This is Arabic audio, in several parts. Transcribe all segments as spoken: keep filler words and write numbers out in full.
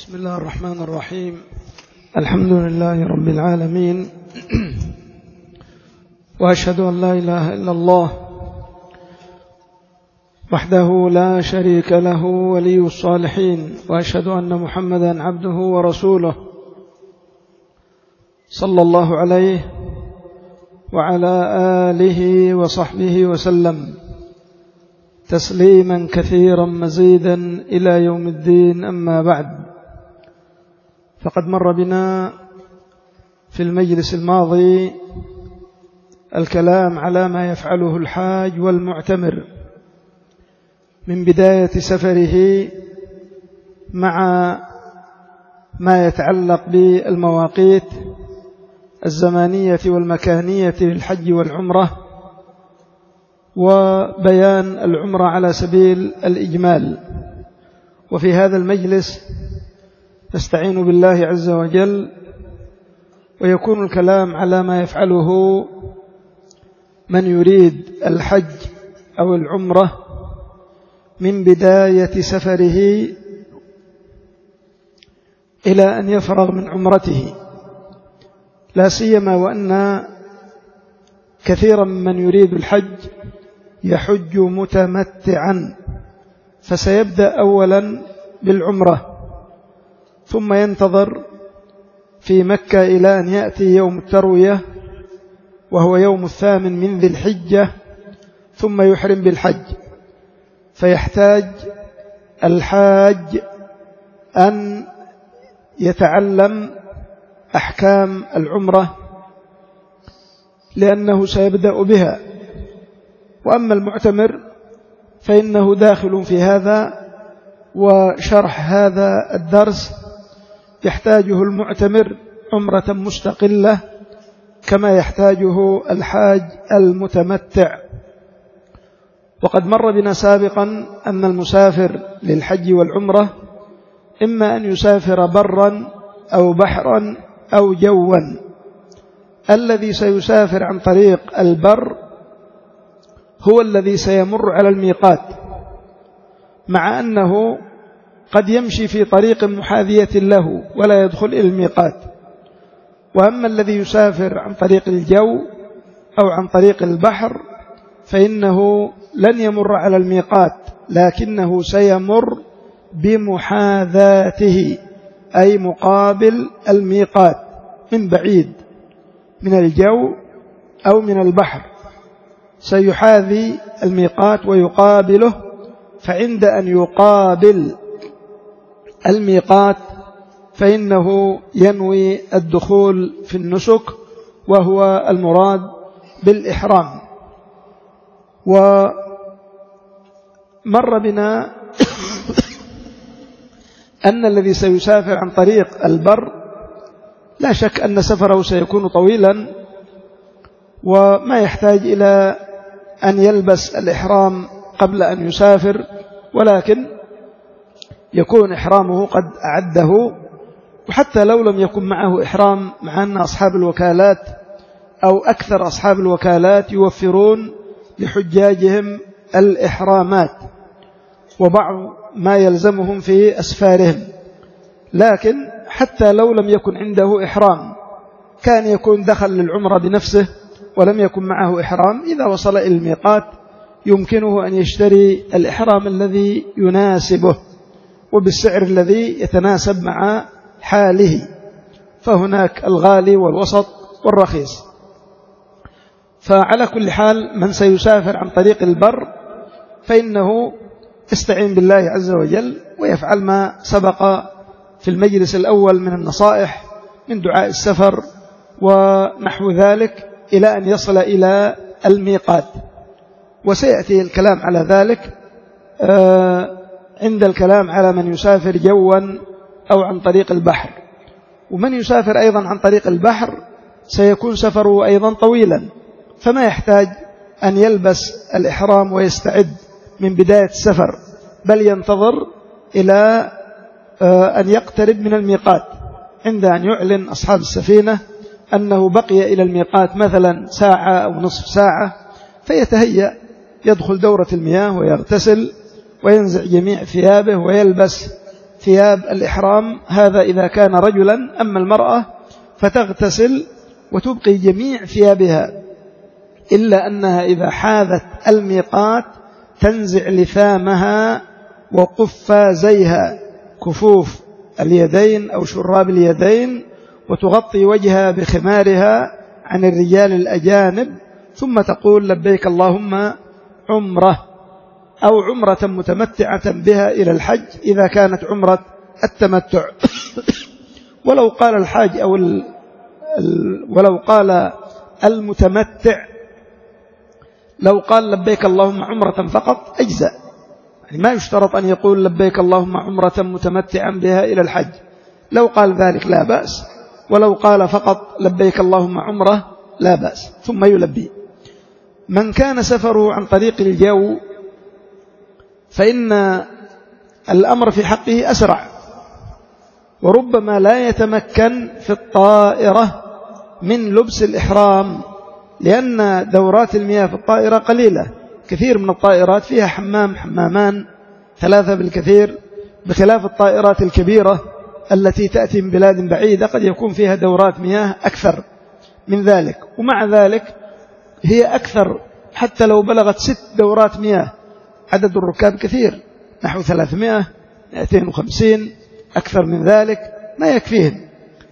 بسم الله الرحمن الرحيم. الحمد لله رب العالمين، وأشهد أن لا إله إلا الله وحده لا شريك له ولي الصالحين، وأشهد أن محمدا عبده ورسوله صلى الله عليه وعلى آله وصحبه وسلم تسليما كثيرا مزيدا إلى يوم الدين. أما بعد، فقد مر بنا في المجلس الماضي الكلام على ما يفعله الحاج والمعتمر من بداية سفره، مع ما يتعلق بالمواقيت الزمانية والمكانية للحج والعمرة، وبيان العمرة على سبيل الإجمال. وفي هذا المجلس نستعين بالله عز وجل، ويكون الكلام على ما يفعله من يريد الحج أو العمرة من بداية سفره إلى أن يفرغ من عمرته، لا سيما وأن كثيرا من يريد الحج يحج متمتعا، فسيبدأ أولا بالعمرة، ثم ينتظر في مكة إلى أن يأتي يوم التروية وهو يوم الثامن من ذي الحجة، ثم يحرم بالحج. فيحتاج الحاج أن يتعلم أحكام العمرة لأنه سيبدأ بها. وأما المعتمر فإنه داخل في هذا، وشرح هذا الدرس يحتاجه المعتمر عمرة مستقلة كما يحتاجه الحاج المتمتع. وقد مر بنا سابقا أن المسافر للحج والعمرة إما أن يسافر برا أو بحرا أو جوا. الذي سيسافر عن طريق البر هو الذي سيمر على الميقات، مع أنه قد يمشي في طريق محاذية له ولا يدخل إلى الميقات. وأما الذي يسافر عن طريق الجو أو عن طريق البحر فإنه لن يمر على الميقات، لكنه سيمر بمحاذاته، أي مقابل الميقات، من بعيد من الجو أو من البحر سيحاذي الميقات ويقابله. فعند أن يقابل الميقات فإنه ينوي الدخول في النسك، وهو المراد بالإحرام. ومر بنا أن الذي سيسافر عن طريق البر لا شك أن سفره سيكون طويلا، وما يحتاج إلى أن يلبس الإحرام قبل أن يسافر، ولكن يكون إحرامه قد أعده. وحتى لو لم يكن معه إحرام، مع أن أصحاب الوكالات أو أكثر أصحاب الوكالات يوفرون لحجاجهم الإحرامات وبعض ما يلزمهم في أسفارهم. لكن حتى لو لم يكن عنده إحرام، كان يكون دخل للعمرة بنفسه ولم يكن معه إحرام، إذا وصل إلى الميقات يمكنه أن يشتري الإحرام الذي يناسبه وبالسعر الذي يتناسب مع حاله، فهناك الغالي والوسط والرخيص. فعلى كل حال، من سيسافر عن طريق البر فإنه يستعين بالله عز وجل ويفعل ما سبق في المجلس الأول من النصائح من دعاء السفر ونحو ذلك إلى أن يصل إلى الميقات. وسيأتي الكلام على ذلك عند الكلام على من يسافر جوا أو عن طريق البحر. ومن يسافر أيضا عن طريق البحر سيكون سفره أيضا طويلا، فما يحتاج أن يلبس الإحرام ويستعد من بداية السفر، بل ينتظر إلى أن يقترب من الميقات، عند أن يعلن أصحاب السفينة أنه بقي إلى الميقات مثلا ساعة أو نصف ساعة، فيتهيأ يدخل دورة المياه ويغتسل وينزع جميع ثيابه ويلبس ثياب الإحرام، هذا إذا كان رجلا. أما المرأة فتغتسل وتبقي جميع ثيابها، إلا أنها إذا حاذت الميقات تنزع لثامها وقفازيها، كفوف اليدين أو شراب اليدين، وتغطي وجهها بخمارها عن الرجال الأجانب، ثم تقول لبيك اللهم عمرة أو عمرة متمتعة بها إلى الحج إذا كانت عمرة التمتع. ولو قال الحاج أو ال ولو قال المتمتع، لو قال لبيك اللهم عمرة فقط أجزاء، يعني ما يشترط أن يقول لبيك اللهم عمرة متمتعا بها إلى الحج. لو قال ذلك لا بأس، ولو قال فقط لبيك اللهم عمرة لا بأس، ثم يلبي. من كان سفره عن طريق الجو فإن الأمر في حقه أسرع، وربما لا يتمكن في الطائرة من لبس الإحرام، لأن دورات المياه في الطائرة قليلة. كثير من الطائرات فيها حمام حمامان ثلاثة بالكثير، بخلاف الطائرات الكبيرة التي تأتي من بلاد بعيدة قد يكون فيها دورات مياه أكثر من ذلك. ومع ذلك هي أكثر، حتى لو بلغت ست دورات مياه عدد الركاب كثير، نحو ثلاثمائة مئتين وخمسين، أكثر من ذلك ما يكفيهم،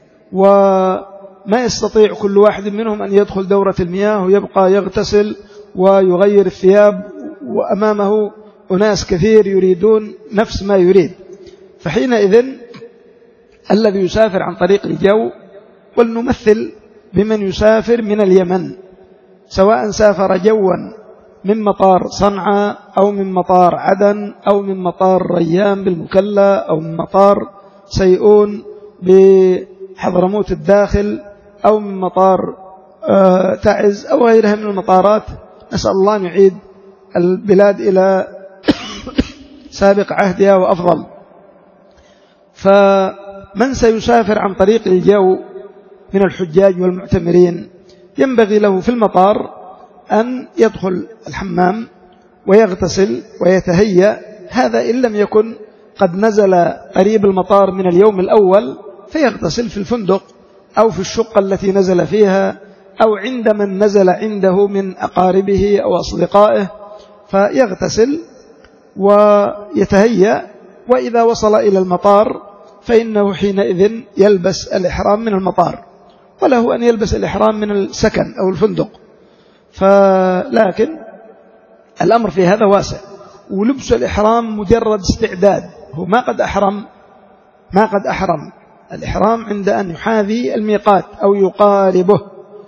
وما يستطيع كل واحد منهم أن يدخل دورة المياه ويبقى يغتسل ويغير الثياب، وأمامه أناس كثير يريدون نفس ما يريد. فحينئذ الذي يسافر عن طريق الجو، ولنمثل بمن يسافر من اليمن، سواء سافر جوا من مطار صنعاء أو من مطار عدن أو من مطار ريان بالمكلا أو من مطار سيئون بحضرموت الداخل أو من مطار تعز أو غيرها من المطارات، نسأل الله أن يعيد البلاد إلى سابق عهدها وأفضل. فمن سيسافر عن طريق الجو من الحجاج والمعتمرين ينبغي له في المطار أن يدخل الحمام ويغتسل ويتهيأ، هذا إن لم يكن قد نزل قريب المطار من اليوم الأول فيغتسل في الفندق أو في الشقة التي نزل فيها أو عند من نزل عنده من أقاربه أو أصدقائه، فيغتسل ويتهيأ. وإذا وصل إلى المطار فإنه حينئذ يلبس الإحرام من المطار، وله أن يلبس الإحرام من السكن أو الفندق. فلكن الأمر في هذا واسع، ولبس الإحرام مجرد استعداد، هو ما قد أحرم ما قد أحرم الإحرام عند أن يحاذي الميقات أو يقاربه،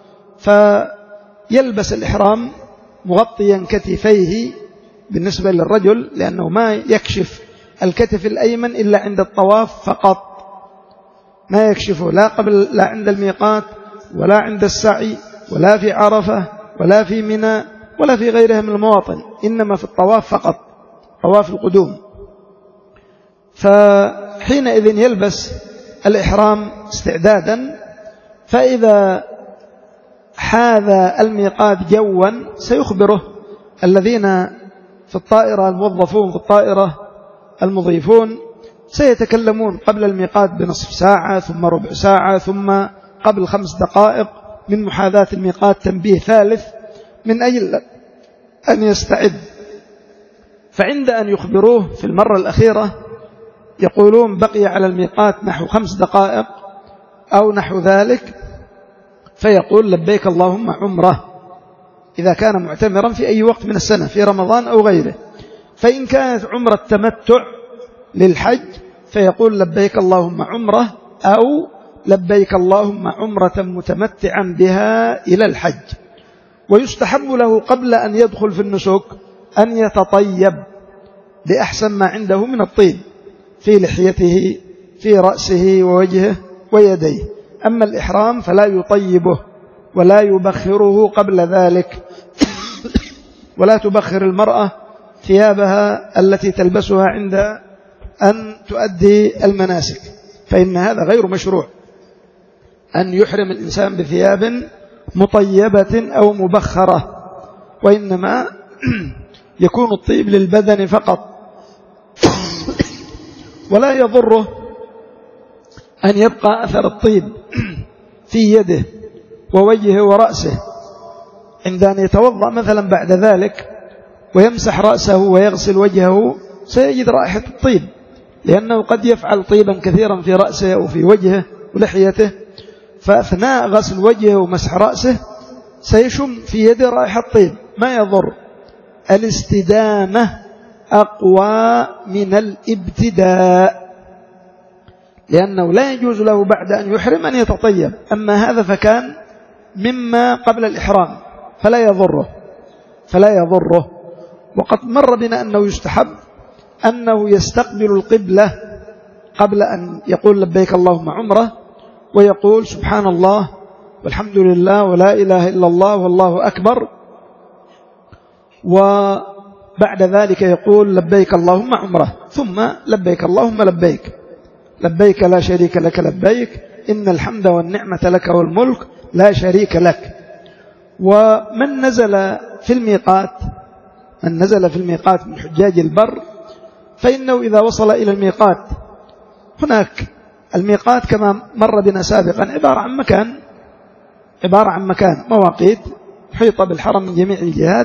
فيلبس الإحرام مغطيا كتفيه بالنسبة للرجل، لأنه ما يكشف الكتف الأيمن إلا عند الطواف فقط، ما يكشفه لا قبل لا عند الميقات ولا عند السعي ولا في عرفة ولا في منى ولا في غيرها من المواطن، إنما في الطواف فقط، طواف القدوم. فحينئذ يلبس الإحرام استعدادا. فإذا حاذ الميقات جوا سيخبره الذين في الطائرة الموظفون في الطائرة المضيفون، سيتكلمون قبل الميقات بنصف ساعة ثم ربع ساعة ثم قبل خمس دقائق من محاذاة الميقات تنبيه ثالث من أجل أن يستعد. فعند أن يخبروه في المرة الأخيرة يقولون بقي على الميقات نحو خمس دقائق أو نحو ذلك، فيقول لبيك اللهم عمرة إذا كان معتمرا في أي وقت من السنة في رمضان أو غيره. فإن كانت عمرة تمتع للحج فيقول لبيك اللهم عمرة أو لبيك اللهم عمرة متمتعا بها إلى الحج. ويستحب له قبل أن يدخل في النسك أن يتطيب بأحسن ما عنده من الطيب في لحيته في رأسه ووجهه ويديه. أما الإحرام فلا يطيبه ولا يبخره قبل ذلك، ولا تبخر المرأة ثيابها التي تلبسها عند أن تؤدي المناسك، فإن هذا غير مشروع أن يحرم الإنسان بثياب مطيبة أو مبخرة، وإنما يكون الطيب للبدن فقط، ولا يضره أن يبقى أثر الطيب في يده ووجهه ورأسه عند أن يتوضأ مثلا بعد ذلك ويمسح رأسه ويغسل وجهه سيجد رائحة الطيب، لأنه قد يفعل طيبا كثيرا في رأسه أو في وجهه ولحيته، فأثناء غسل وجهه ومسح رأسه سيشم في يده رائحة طيب ما يضر. الاستدامة أقوى من الابتداء، لأنه لا يجوز له بعد أن يحرم أن يتطيب، أما هذا فكان مما قبل الإحرام فلا يضره فلا يضره وقد مر بنا أنه يستحب أنه يستقبل القبلة قبل أن يقول لبيك اللهم عمره، ويقول سبحان الله والحمد لله ولا إله إلا الله والله أكبر، وبعد ذلك يقول لبيك اللهم عمره، ثم لبيك اللهم لبيك لبيك لا شريك لك لبيك إن الحمد والنعمة لك والملك لا شريك لك. ومن نزل في الميقات من نزل في الميقات من حجاج البر فإنه إذا وصل إلى الميقات، هناك الميقات كما مر بنا سابقا عبارة عن مكان عبارة عن مكان مواقيت محيطة بالحرم من جميع الجهات،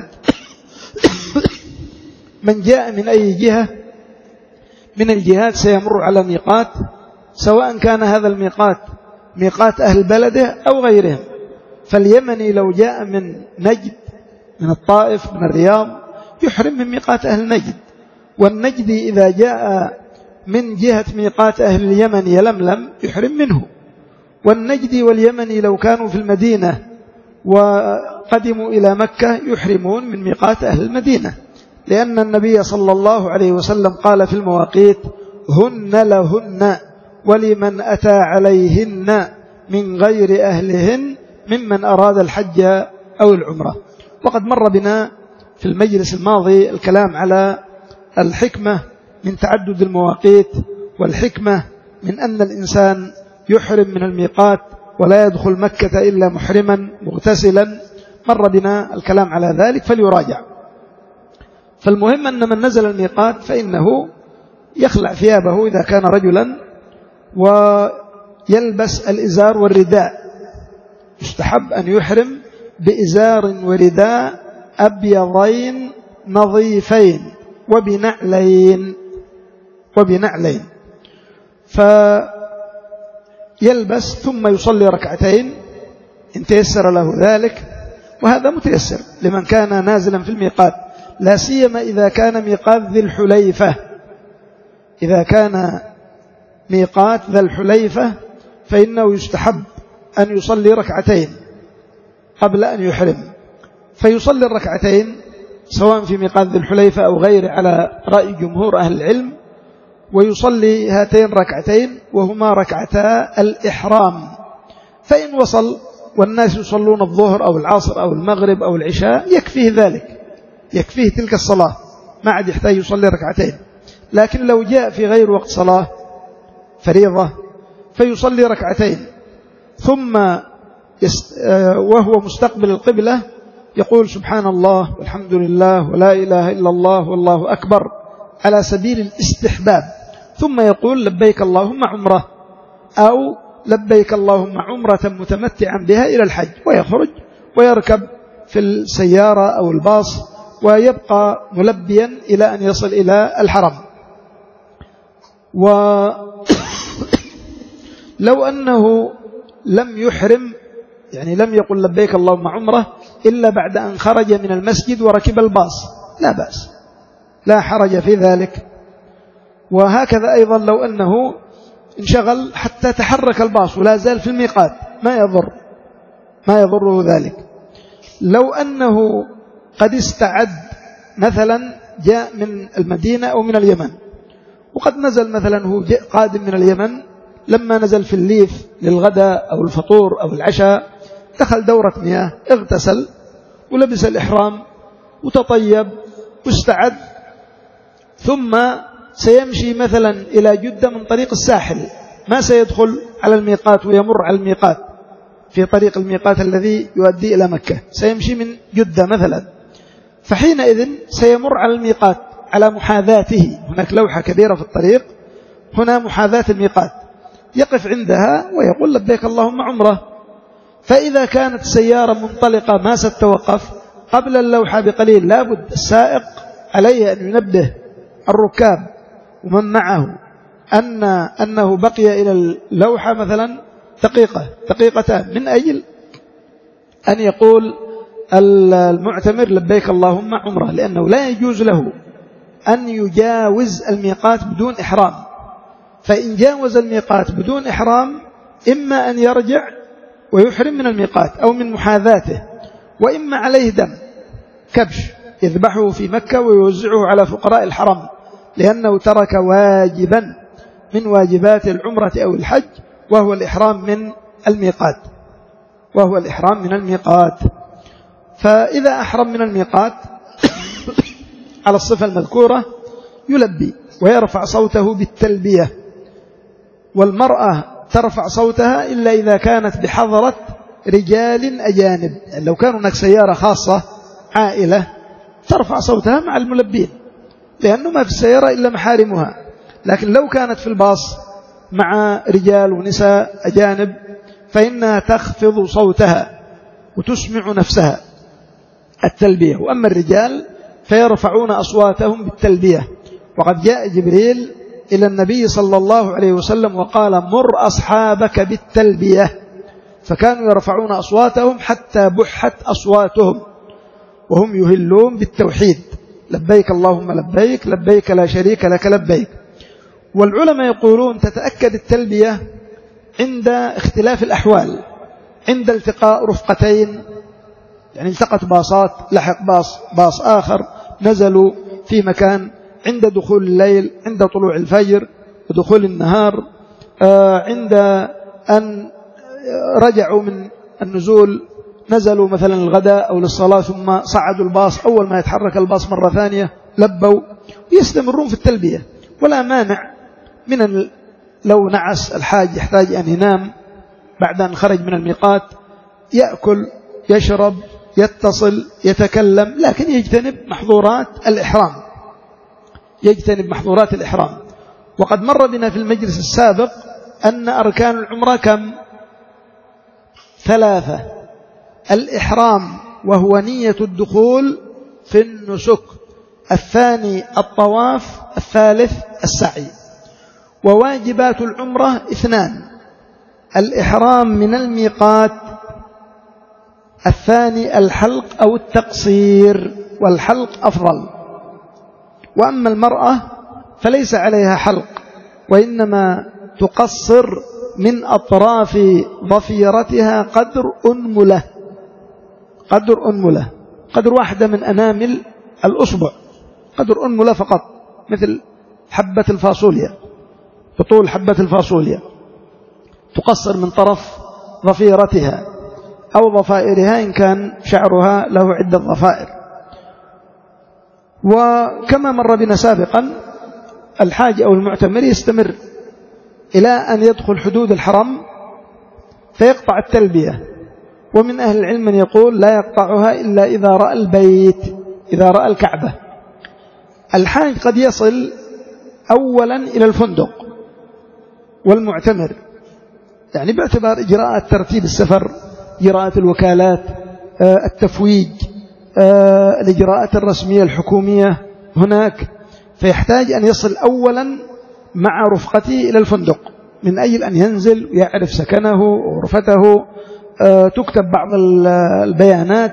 من جاء من أي جهة من الجهات سيمر على ميقات، سواء كان هذا الميقات ميقات أهل بلده أو غيرهم. فاليمني لو جاء من نجد من الطائف من الرياض يحرم من ميقات أهل نجد، والنجدي إذا جاء من جهة ميقات أهل اليمن يلملم يحرم منه. والنجدي واليمني لو كانوا في المدينة وقدموا إلى مكة يحرمون من ميقات أهل المدينة، لأن النبي صلى الله عليه وسلم قال في المواقيت هن لهن ولمن أتى عليهن من غير أهلهن ممن أراد الحج أو العمرة. وقد مر بنا في المجلس الماضي الكلام على الحكمة من تعدد المواقيت، والحكمة من أن الإنسان يحرم من الميقات ولا يدخل مكة إلا محرما مغتسلا، مر بنا الكلام على ذلك فليراجع. فالمهم أن من نزل الميقات فإنه يخلع ثيابه إذا كان رجلا ويلبس الإزار والرداء، يستحب أن يحرم بإزار ورداء أبيضين نظيفين وبنعلين وبنعلين فيلبس ثم يصلي ركعتين إن تيسر له ذلك، وهذا متيسر لمن كان نازلا في الميقات، لا سيما إذا كان ميقات ذي الحليفة. إذا كان ميقات ذي الحليفة فإنه يستحب أن يصلي ركعتين قبل أن يحرم، فيصلي الركعتين سواء في ميقات ذي الحليفة أو غيره على رأي جمهور أهل العلم، ويصلي هاتين ركعتين وهما ركعتا الإحرام. فإن وصل والناس يصلون الظهر أو العصر أو المغرب أو العشاء يكفيه ذلك، يكفيه تلك الصلاة، ما عاد يحتاج يصلي ركعتين. لكن لو جاء في غير وقت صلاة فريضة فيصلي ركعتين ثم يست... وهو مستقبل القبلة يقول سبحان الله والحمد لله ولا إله إلا الله والله أكبر على سبيل الاستحباب، ثم يقول لبيك اللهم عمره أو لبيك اللهم عمرة متمتعا بها إلى الحج، ويخرج ويركب في السيارة أو الباص ويبقى ملبيا إلى أن يصل إلى الحرم. ولو أنه لم يحرم يعني لم يقل لبيك اللهم عمره إلا بعد أن خرج من المسجد وركب الباص لا بأس، لا حرج في ذلك. وهكذا أيضا لو أنه انشغل حتى تحرك الباص ولا زال في الميقات ما يضر ما يضره ذلك. لو أنه قد استعد مثلا جاء من المدينة أو من اليمن وقد نزل مثلا هو قادم من اليمن، لما نزل في الليف للغداء أو الفطور أو العشاء دخل دورة مياه اغتسل ولبس الإحرام وتطيب واستعد، ثم سيمشي مثلا إلى جدة من طريق الساحل، ما سيدخل على الميقات ويمر على الميقات في طريق الميقات الذي يؤدي إلى مكة، سيمشي من جدة مثلا، فحينئذ سيمر على الميقات على محاذاته، هناك لوحة كبيرة في الطريق هنا محاذاة الميقات، يقف عندها ويقول لبيك اللهم عمرة. فإذا كانت السيارة منطلقة ما ستتوقف قبل اللوحة بقليل، لابد السائق عليه أن ينبه الركاب ومن معه أن أنه بقي إلى اللوحة مثلا دقيقة دقيقتان، من أجل أن يقول المعتمر لبيك اللهم عمرة، لأنه لا يجوز له أن يجاوز الميقات بدون إحرام. فإن جاوز الميقات بدون إحرام إما أن يرجع ويحرم من الميقات أو من محاذاته، وإما عليه دم كبش يذبحه في مكة ويوزعه على فقراء الحرم، لأنه ترك واجبا من واجبات العمرة أو الحج، وهو الإحرام من الميقات وهو الإحرام من الميقات. فإذا أحرم من الميقات على الصفة المذكورة يلبي ويرفع صوته بالتلبية. والمرأة ترفع صوتها إلا إذا كانت بحضرة رجال أجانب، يعني لو كان هناك سيارة خاصة عائلة ترفع صوتها مع الملبين، لأنه ما في السيارة إلا محارمها. لكن لو كانت في الباص مع رجال ونساء أجانب فإنها تخفض صوتها وتسمع نفسها التلبية. وأما الرجال فيرفعون أصواتهم بالتلبية. وقد جاء جبريل إلى النبي صلى الله عليه وسلم وقال مر أصحابك بالتلبية، فكانوا يرفعون أصواتهم حتى بحت أصواتهم وهم يهلون بالتوحيد، لبيك اللهم لبيك لبيك لا شريك لك لبيك. والعلماء يقولون تتأكد التلبية عند اختلاف الأحوال، عند التقاء رفقتين، يعني التقت باصات لحق باص باص آخر نزلوا في مكان، عند دخول الليل، عند طلوع الفجر ودخول النهار، عند أن رجعوا من النزول نزلوا مثلا الغداء أو للصلاة ثم صعدوا الباص، أول ما يتحرك الباص مرة ثانية لبوا، يستمرون في التلبية. ولا مانع من أن لو نعس الحاج يحتاج أن ينام بعد أن خرج من الميقات، يأكل يشرب يتصل يتكلم، لكن يجتنب محظورات الإحرام يجتنب محظورات الإحرام. وقد مر بنا في المجلس السابق أن أركان العمرة كم؟ ثلاثة: الإحرام وهو نية الدخول في النسك، الثاني الطواف، الثالث السعي. وواجبات العمرة اثنان: الإحرام من الميقات، الثاني الحلق أو التقصير، والحلق أفضل. وأما المرأة فليس عليها حلق، وإنما تقصر من أطراف ضفيرتها قدر أنملة قدر أنملة قدر واحدة من أنامل الأصبع، قدر أنملة فقط، مثل حبة الفاصوليا، بطول حبة الفاصوليا، تقصر من طرف ضفيرتها أو ضفائرها إن كان شعرها له عدة ضفائر. وكما مر بنا سابقا الحاج أو المعتمر يستمر إلى أن يدخل حدود الحرم فيقطع التلبية. ومن أهل العلم من يقول لا يقطعها إلا إذا رأى البيت، إذا رأى الكعبة. الحاج قد يصل أولا إلى الفندق والمعتمر، يعني باعتبار إجراءات ترتيب السفر، إجراءات الوكالات، التفويج، الإجراءات الرسمية الحكومية هناك، فيحتاج أن يصل أولا مع رفقته إلى الفندق من أجل أن ينزل ويعرف سكنه وغرفته، تكتب بعض البيانات.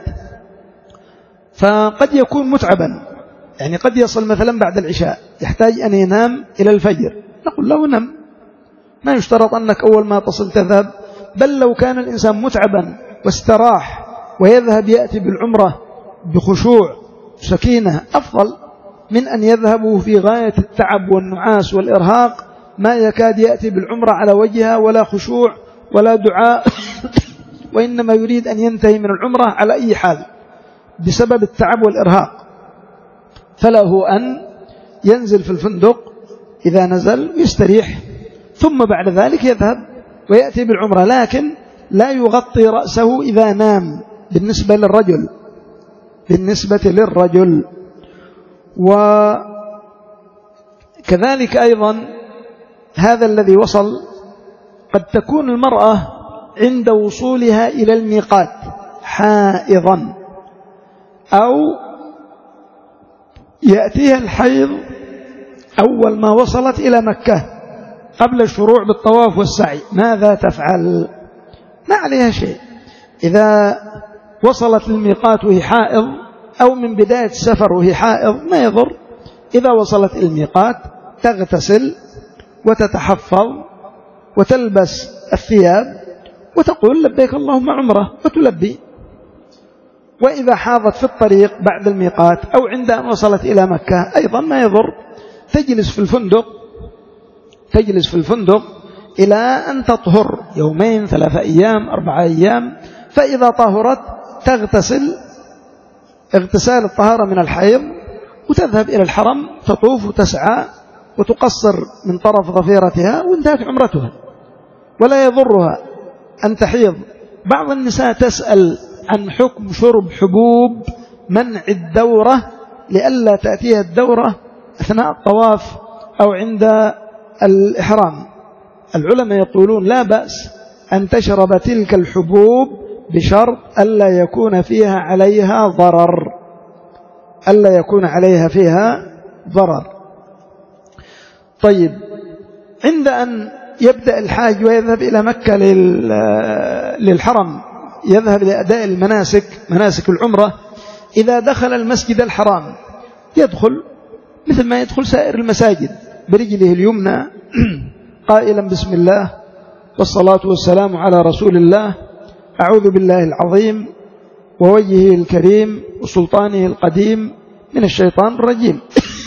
فقد يكون متعبا، يعني قد يصل مثلا بعد العشاء يحتاج أن ينام إلى الفجر، نقول له نم، ما يشترط أنك أول ما تصل تذهب، بل لو كان الإنسان متعبا واستراح ويذهب يأتي بالعمرة بخشوع سكينة أفضل من أن يذهبوا في غاية التعب والنعاس والإرهاق، ما يكاد يأتي بالعمرة على وجهها ولا خشوع ولا دعاء وإنما يريد أن ينتهي من العمرة على أي حال بسبب التعب والإرهاق. فله أن ينزل في الفندق إذا نزل ويستريح، ثم بعد ذلك يذهب ويأتي بالعمرة، لكن لا يغطي رأسه إذا نام بالنسبة للرجل بالنسبة للرجل وكذلك أيضا هذا الذي وصل قد تكون المرأة عند وصولها إلى الميقات حائضا، أو يأتيها الحيض أول ما وصلت إلى مكة قبل الشروع بالطواف والسعي، ماذا تفعل؟ ما عليها شيء. إذا وصلت للميقات وهي حائض أو من بداية السفر وهي حائض ما يضر. إذا وصلت إلى الميقات تغتسل وتتحفظ وتلبس الثياب وتقول لبيك اللهم عمره وتلبي. وإذا حاضت في الطريق بعد الميقات أو عند أن وصلت إلى مكة أيضا ما يضر، تجلس في الفندق تجلس في الفندق إلى أن تطهر يومين ثلاثة أيام أربعة أيام، فإذا طهرت تغتسل اغتسال الطهارة من الحيض وتذهب إلى الحرم تطوف وتسعى وتقصر من طرف ظفيرتها وانتهت عمرتها ولا يضرها أن تحيض. بعض النساء تسأل عن حكم شرب حبوب منع الدورة لئلا تأتيها الدورة أثناء الطواف أو عند الإحرام. العلماء يقولون لا بأس أن تشرب تلك الحبوب بشرط ألا يكون فيها عليها ضرر ألا يكون عليها فيها ضرر. طيب، عند أن يبدأ الحاج ويذهب إلى مكة للحرم، يذهب لأداء المناسك مناسك العمرة، إذا دخل المسجد الحرام يدخل مثل ما يدخل سائر المساجد برجله اليمنى قائلا بسم الله والصلاة والسلام على رسول الله، أعوذ بالله العظيم ووجهه الكريم وسلطانه القديم من الشيطان الرجيم.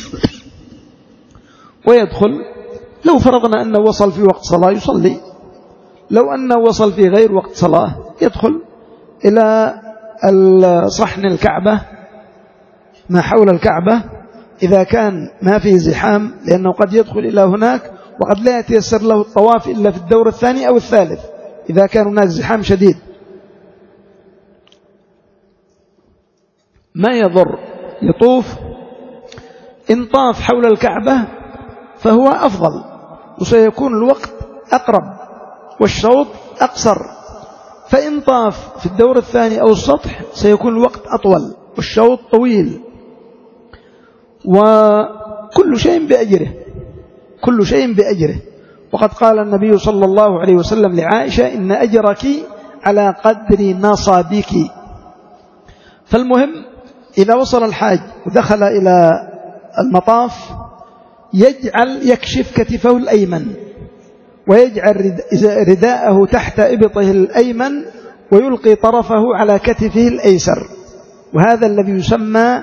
ويدخل. لو فرضنا أنه وصل في وقت صلاة يصلي، لو أنه وصل في غير وقت صلاة يدخل إلى صحن الكعبة ما حول الكعبة إذا كان ما فيه زحام، لأنه قد يدخل إلى هناك وقد لا يتيسر له الطواف إلا في الدور الثاني أو الثالث إذا كان هناك زحام شديد. ما يضر يطوف. إن طاف حول الكعبة فهو أفضل وسيكون الوقت أقرب والشوط أقصر، فإن طاف في الدور الثاني أو السطح سيكون الوقت أطول والشوط طويل. وكل شيء بأجره كل شيء بأجره وقد قال النبي صلى الله عليه وسلم لعائشة إن أجرك على قدر نصابك. فالمهم إذا وصل الحاج ودخل إلى المطاف يجعل يكشف كتفه الأيمن ويجعل رداءه تحت إبطه الأيمن ويلقي طرفه على كتفه الأيسر، وهذا الذي يسمى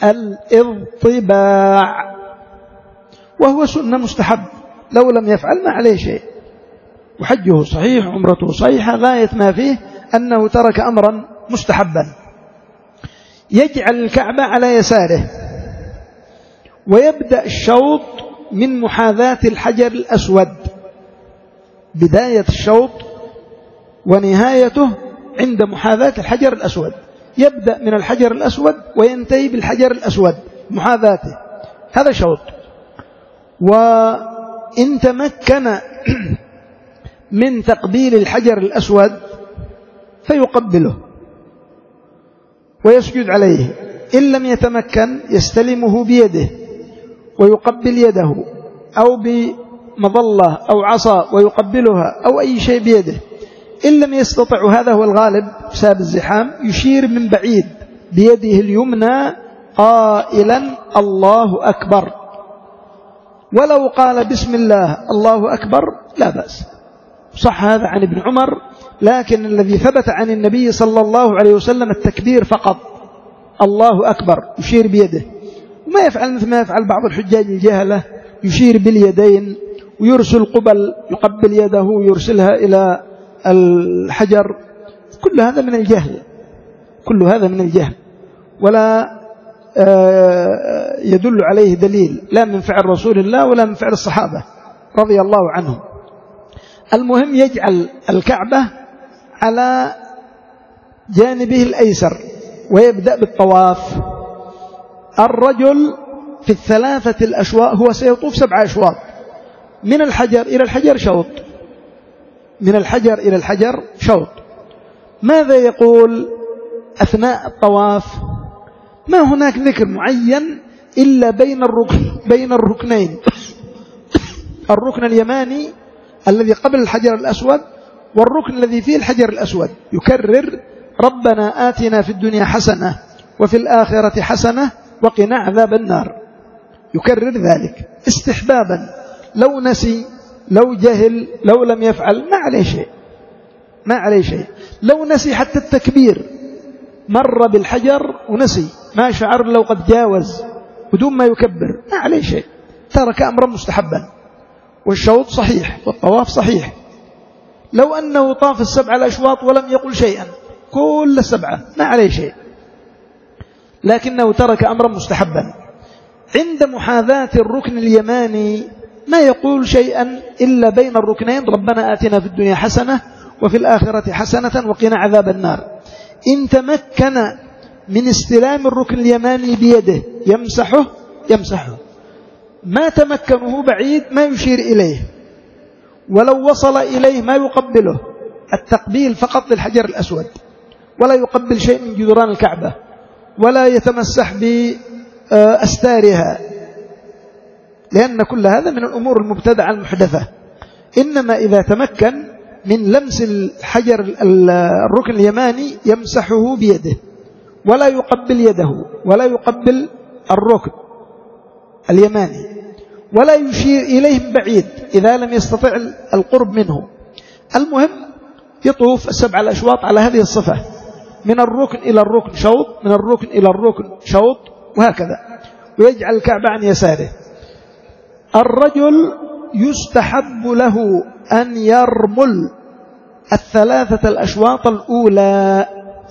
الاضطباع، وهو سنة مستحب، لو لم يفعل ما عليه شيء وحجه صحيح عمرته صحيحة، غاية ما فيه أنه ترك أمرا مستحبا. يجعل الكعبة على يساره ويبدأ الشوط من محاذاة الحجر الأسود، بداية الشوط ونهايته عند محاذاة الحجر الأسود، يبدأ من الحجر الأسود وينتهي بالحجر الأسود محاذاته، هذا شوط. وإن تمكن من تقبيل الحجر الأسود فيقبله ويسجد عليه، إن لم يتمكن يستلمه بيده ويقبل يده أو بمظلة أو عصا ويقبلها أو أي شيء بيده. إن لم يستطع، هذا هو الغالب بسبب الزحام، يشير من بعيد بيده اليمنى قائلا الله أكبر، ولو قال بسم الله الله أكبر لا بأس، صح هذا عن ابن عمر، لكن الذي ثبت عن النبي صلى الله عليه وسلم التكبير فقط، الله أكبر، يشير بيده، وما يفعل مثل ما يفعل بعض الحجاج الجهلة، يشير باليدين ويرسل قبل، يقبل يده ويرسلها إلى الحجر، كل هذا من الجهل كل هذا من الجهل ولا يدل عليه دليل لا من فعل رسول الله ولا من فعل الصحابة رضي الله عنهم. المهم يجعل الكعبة على جانبه الأيسر ويبدأ بالطواف. الرجل في الثلاثة الأشواط هو سيطوف سبع أشواط، من الحجر إلى الحجر شوط، من الحجر إلى الحجر شوط. ماذا يقول أثناء الطواف؟ ما هناك ذكر معين إلا بين الركن بين الركنين، الركن اليماني الذي قبل الحجر الأسود والركن الذي فيه الحجر الأسود، يكرر ربنا آتنا في الدنيا حسنة وفي الآخرة حسنة وقنا عذاب النار، يكرر ذلك استحبابا. لو نسي لو جهل لو لم يفعل ما عليه شيء، ما عليه شيء. لو نسي حتى التكبير، مر بالحجر ونسي ما شعر لو قد جاوز بدون ما يكبر ما عليه شيء، ترك أمرا مستحبا. والشوط صحيح والطواف صحيح. لو أنه طاف السبع الأشواط ولم يقل شيئا كل السبعة ما عليه شيء، لكنه ترك أمرا مستحبا. عند محاذاة الركن اليماني ما يقول شيئا إلا بين الركنين ربنا آتنا في الدنيا حسنة وفي الآخرة حسنة وقنا عذاب النار. إن تمكن من استلام الركن اليماني بيده يمسحه يمسحه، ما تمكنه بعيد ما يشير إليه، ولو وصل إليه ما يقبله، التقبيل فقط للحجر الأسود، ولا يقبل شيء من جدران الكعبة، ولا يتمسح بأستارها، لأن كل هذا من الأمور المبتدعة المحدثة. إنما إذا تمكن من لمس الحجر الركن اليماني يمسحه بيده، ولا يقبل يده، ولا يقبل الركن اليماني، ولا يشير إليه بعيد إذا لم يستطع القرب منه. المهم يطوف السبع الأشواط على هذه الصفة، من الركن إلى الركن شوط، من الركن إلى الركن شوط، وهكذا، ويجعل الكعبة عن يساره. الرجل يستحب له أن يرمل الثلاثة الأشواط الأولى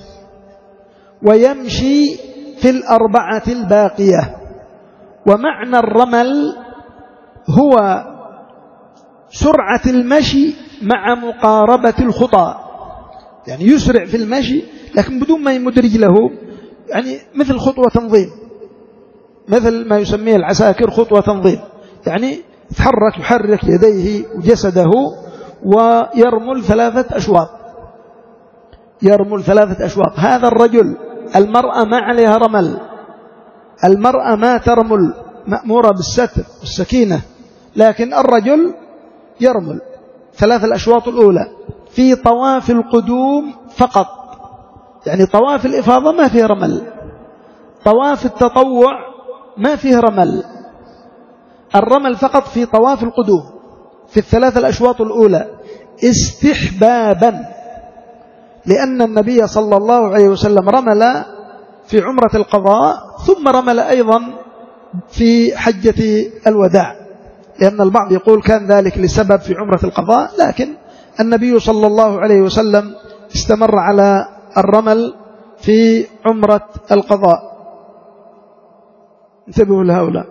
ويمشي في الأربعة الباقية. ومعنى الرمل هو سرعة المشي مع مقاربة الخطى، يعني يسرع في المشي لكن بدون ما يمد رجله، يعني مثل خطوة تنظيم، مثل ما يسميه العساكر خطوة تنظيم، يعني يتحرك يحرك يديه وجسده ويرمل ثلاثة أشواط، يرمل ثلاثة أشواط. هذا الرجل. المرأة ما عليها رمل، المرأة ما ترمل، مأمورة بالستر والسكينة، لكن الرجل يرمل ثلاث الأشواط الأولى في طواف القدوم فقط، يعني طواف الإفاضة ما فيه رمل، طواف التطوع ما فيه رمل، الرمل فقط في طواف القدوم في الثلاث الأشواط الأولى استحبابا، لأن النبي صلى الله عليه وسلم رمل في عمرة القضاء ثم رمل أيضا في حجة الوداع، لأن البعض يقول كان ذلك لسبب في عمرة القضاء، لكن النبي صلى الله عليه وسلم استمر على الرمل في عمرة القضاء. انتبهوا لهؤلاء.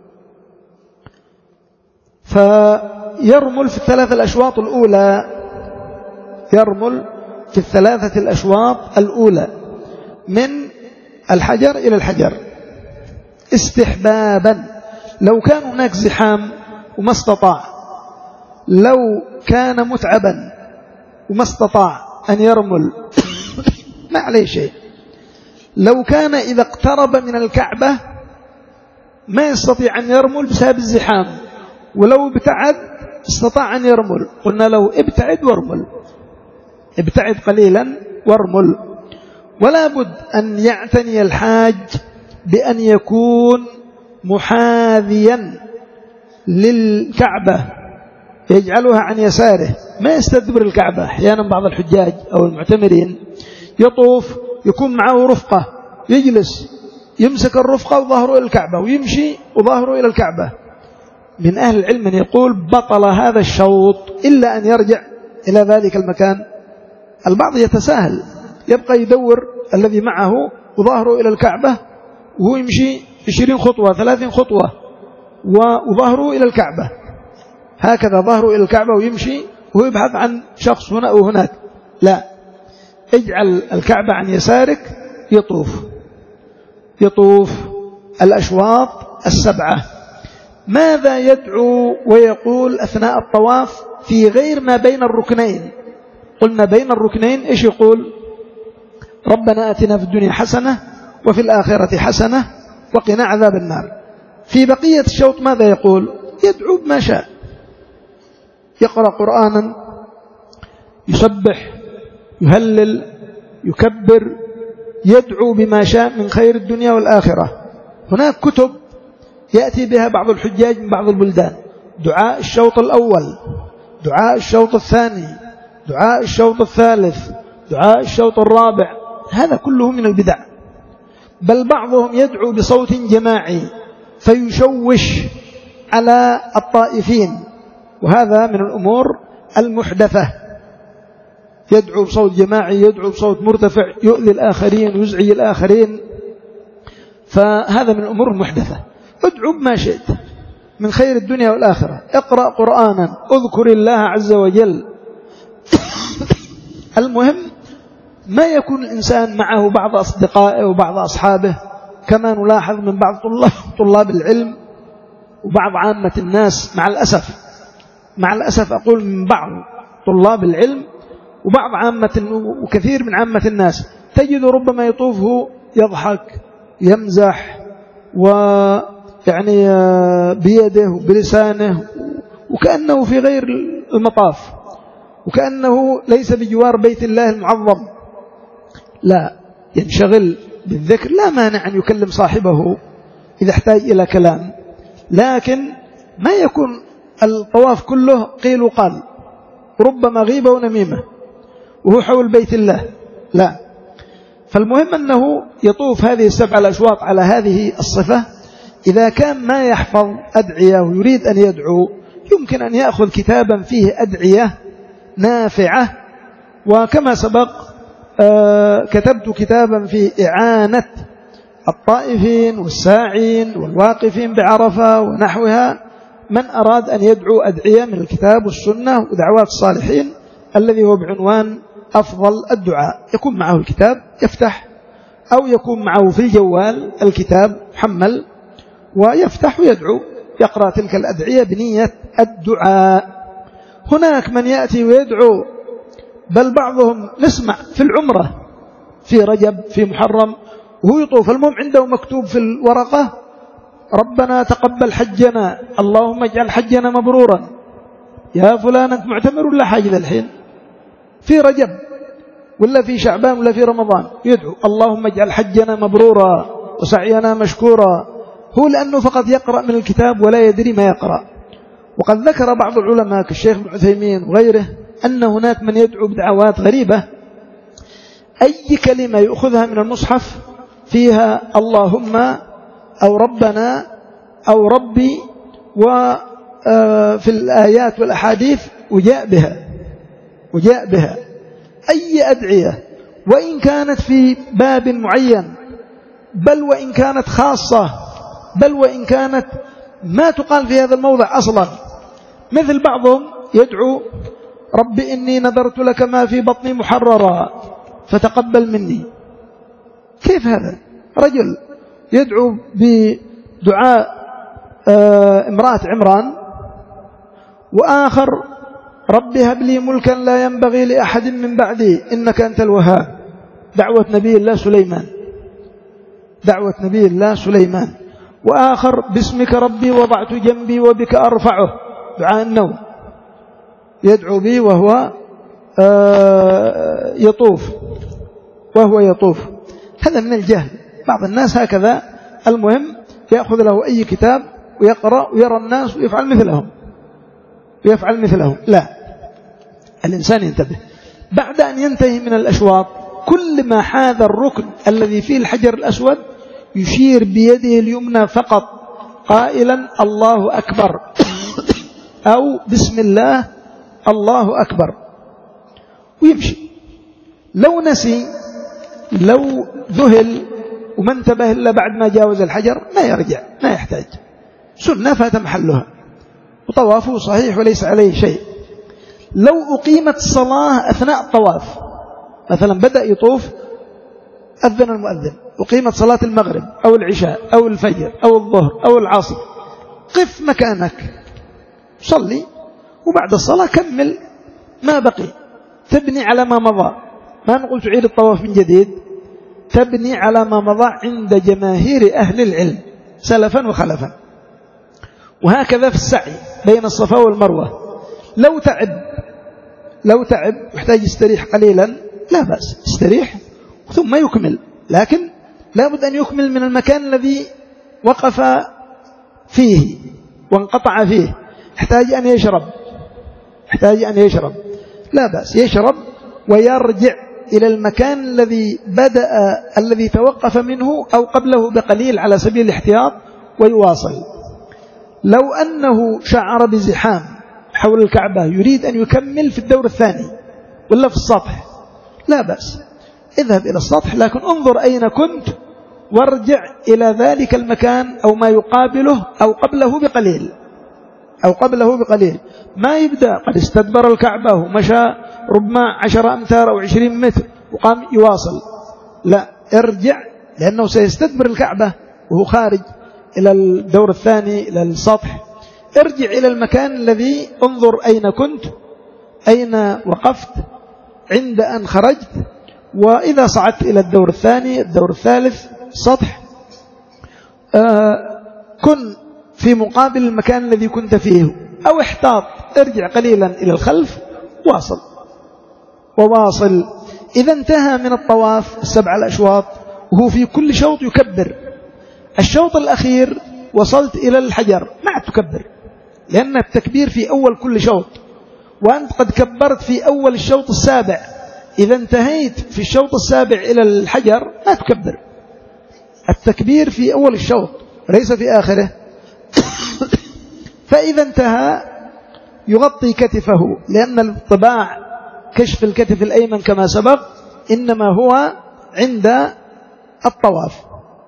فيرمل في الثلاثة الأشواط الأولى، يرمل في الثلاثة الأشواط الأولى من الحجر إلى الحجر استحبابا. لو كان هناك زحام وما استطاع، لو كان متعبا وما استطاع أن يرمل ما عليه شيء. لو كان إذا اقترب من الكعبة ما يستطيع أن يرمل بسبب الزحام، ولو ابتعد استطاع أن يرمل، قلنا له ابتعد وارمل، ابتعد قليلا وارمل. ولا بد أن يعتني الحاج بأن يكون محاذيا للكعبة، يجعلها عن يساره، ما يستدبر الكعبة. أحيانا بعض الحجاج أو المعتمرين يطوف يكون معه رفقة، يجلس يمسك الرفقة وظهره إلى الكعبة ويمشي وظهره إلى الكعبة. من أهل العلم من يقول بطل هذا الشوط إلا أن يرجع إلى ذلك المكان. البعض يتساهل، يبقى يدور الذي معه وظهره إلى الكعبة وهو يمشي عشرين خطوة ثلاثين خطوة وظهره إلى الكعبة، هكذا ظهره إلى الكعبة ويمشي وهو يبحث عن شخص هنا أو هناك. لا، اجعل الكعبة عن يسارك، يطوف يطوف الأشواط السبعة. ماذا يدعو ويقول أثناء الطواف في غير ما بين الركنين؟ قلنا بين الركنين إيش يقول؟ ربنا آتنا في الدنيا حسنة وفي الآخرة حسنة وقنا عذاب النار. في بقية الشوط ماذا يقول؟ يدعو بما شاء، يقرأ قرآنا، يسبح، يهلل، يكبر، يدعو بما شاء من خير الدنيا والآخرة. هناك كتب يأتي بها بعض الحجاج من بعض البلدان: دعاء الشوط الأول، دعاء الشوط الثاني، دعاء الشوط الثالث، دعاء الشوط الرابع. هذا كله من البدع. بل بعضهم يدعو بصوت جماعي فيشوش على الطائفين، وهذا من الأمور المحدثة. يدعو بصوت جماعي، يدعو بصوت مرتفع، يؤذي الآخرين ويزعج الآخرين، فهذا من الأمور المحدثة. ادعو بما شئت من خير الدنيا والآخرة، اقرأ قرآنا، اذكر الله عز وجل. المهم ما يكون الإنسان معه بعض أصدقائه وبعض أصحابه، كما نلاحظ من بعض طلاب, طلاب العلم وبعض عامة الناس. مع الأسف مع الأسف أقول من بعض طلاب العلم وبعض عامة وكثير من عامة الناس، تجد ربما يطوفه يضحك، يمزح، ويعني بيده وبلسانه، وكأنه في غير المطاف، وكأنه ليس بجوار بيت الله المعظم. لا، ينشغل بالذكر. لا مانع أن يكلم صاحبه إذا احتاج إلى كلام، لكن ما يكون الطواف كله قيل وقال، ربما غيبة ونميمة وهو حول بيت الله. لا، فالمهم أنه يطوف هذه السبع الأشواط على هذه الصفة. إذا كان ما يحفظ أدعية ويريد أن يدعو، يمكن أن يأخذ كتابا فيه أدعية نافعة. وكما سبق آه كتبت كتابا في إعانة الطائفين والساعين والواقفين بعرفة ونحوها، من أراد أن يدعو أدعية من الكتاب والسنة ودعوات الصالحين، الذي هو بعنوان أفضل الدعاء. يكون معه الكتاب يفتح، أو يكون معه في الجوال الكتاب محمل ويفتح ويدعو، يقرأ تلك الأدعية بنية الدعاء. هناك من يأتي ويدعو، بل بعضهم نسمع في العمرة في رجب في محرم وهو يطوف، المهم عنده مكتوب في الورقة: ربنا تقبل حجنا، اللهم اجعل حجنا مبرورا. يا فلان أنت معتمر ولا حاجة الحين؟ في رجب ولا في شعبان ولا في رمضان يدعو: اللهم اجعل حجنا مبرورا وسعينا مشكورا. هو لأنه فقط يقرأ من الكتاب ولا يدري ما يقرأ. وقد ذكر بعض العلماء كالشيخ ابن عثيمين وغيره أن هناك من يدعو بدعوات غريبة، أي كلمة يأخذها من المصحف فيها اللهم أو ربنا أو ربي، وفي الآيات والأحاديث وجاء بها وجاء بها أي أدعية، وإن كانت في باب معين، بل وإن كانت خاصة، بل وإن كانت ما تقال في هذا الموضع أصلا. مثل بعضهم يدعو: رب إني نذرت لك ما في بطني محررا فتقبل مني. كيف هذا؟ رجل يدعو بدعاء امرأة عمران، وآخر: رب هب لي ملكا لا ينبغي لأحد من بعدي إنك أنت الوهاب. دعوة نبي الله سليمان دعوة نبي الله سليمان. وآخر: باسمك ربي وضعت جنبي وبك أرفعه، دعاء النوم، يدعو به وهو يطوف وهو يطوف. هذا من الجهل. بعض الناس هكذا، المهم يأخذ له أي كتاب ويقرأ ويرى الناس ويفعل مثلهم ويفعل مثلهم. لا، الإنسان ينتبه. بعد أن ينتهي من الأشواط، كل ما حاذا الركن الذي فيه الحجر الأسود يشير بيده اليمنى فقط قائلا الله أكبر أو بسم الله الله أكبر، ويمشي. لو نسي، لو ذهل وما انتبه إلا بعد ما جاوز الحجر، ما يرجع، ما يحتاج، سنة فات محلها وطوافه صحيح وليس عليه شيء. لو أقيمت صلاة أثناء الطواف، مثلا بدأ يطوف، أذن المؤذن، أقيمت صلاة المغرب أو العشاء أو الفجر أو الظهر أو العصر، قف مكانك صلي، وبعد الصلاة كمل ما بقي، تبني على ما مضى. ما نقول تعيد الطواف من جديد، تبني على ما مضى عند جماهير أهل العلم سلفا وخلفا. وهكذا في السعي بين الصفا والمروة، لو تعب لو تعب يحتاج يستريح قليلا لا بأس، يستريح ثم يكمل، لكن لا بد أن يكمل من المكان الذي وقف فيه وانقطع فيه. يحتاج أن يشرب يحتاج أن يشرب لا بأس، يشرب ويرجع إلى المكان الذي بدأ الذي توقف منه أو قبله بقليل على سبيل الاحتياط ويواصل. لو أنه شعر بزحام حول الكعبة يريد أن يكمل في الدور الثاني ولا في السطح لا بأس، اذهب إلى السطح، لكن انظر أين كنت وارجع إلى ذلك المكان أو ما يقابله أو قبله بقليل أو قبله بقليل ما يبدأ قد استدبر الكعبة ومشى ربما عشر أمتار أو عشرين متر وقام يواصل، لا، ارجع، لأنه سيستدبر الكعبة وهو خارج إلى الدور الثاني إلى السطح. ارجع إلى المكان الذي انظر أين كنت، أين وقفت عند أن خرجت، وإذا صعدت إلى الدور الثاني الدور الثالث سطح، آه كن في مقابل المكان الذي كنت فيه، أو احتاط ارجع قليلا إلى الخلف واصل وواصل. إذا انتهى من الطواف السبع الأشواط وهو في كل شوط يكبر، الشوط الأخير وصلت إلى الحجر ما تكبر، لأن التكبير في أول كل شوط، وأنت قد كبرت في أول الشوط السابع، إذا انتهيت في الشوط السابع إلى الحجر ما تكبر، التكبير في أول الشوط وليس في آخره. فإذا انتهى يغطي كتفه، لأن الطباع كشف الكتف الأيمن كما سبق إنما هو عند الطواف،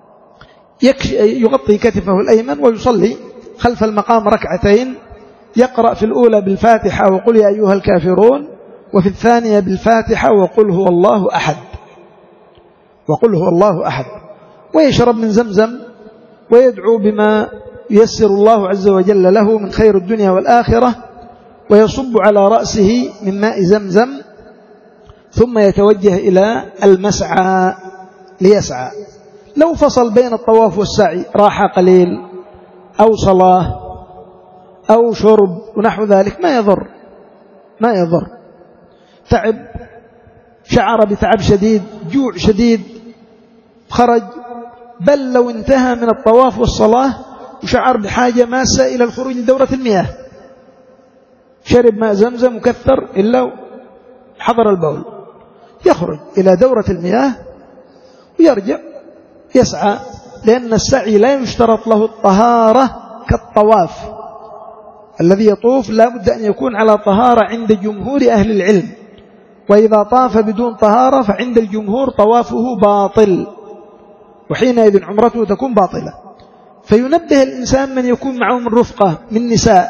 يغطي كتفه الأيمن ويصلي خلف المقام ركعتين، يقرأ في الأولى بالفاتحة وقل يا أيها الكافرون، وفي الثانية بالفاتحة وقل هو الله أحد وقل هو الله أحد، ويشرب من زمزم ويدعو بما ييسر الله عز وجل له من خير الدنيا والآخرة، ويصب على رأسه من ماء زمزم، ثم يتوجه إلى المسعى ليسعى. لو فصل بين الطواف والسعي راحة قليل أو صلاة أو شرب ونحو ذلك ما يضر ما يضر تعب، شعر بتعب شديد، جوع شديد، خرج، بل لو انتهى من الطواف والصلاة وشعر بحاجة ماسة إلى الخروج لدورة المياه، شرب ماء زمزم وكثر إلا حضر البول، يخرج إلى دورة المياه ويرجع يسعى، لأن السعي لا يشترط له الطهارة كالطواف. الذي يطوف لا بد أن يكون على طهارة عند جمهور أهل العلم، وإذا طاف بدون طهارة فعند الجمهور طوافه باطل، وحينئذ عمرته تكون باطلة. فينبه الإنسان من يكون معه من رفقة من نساء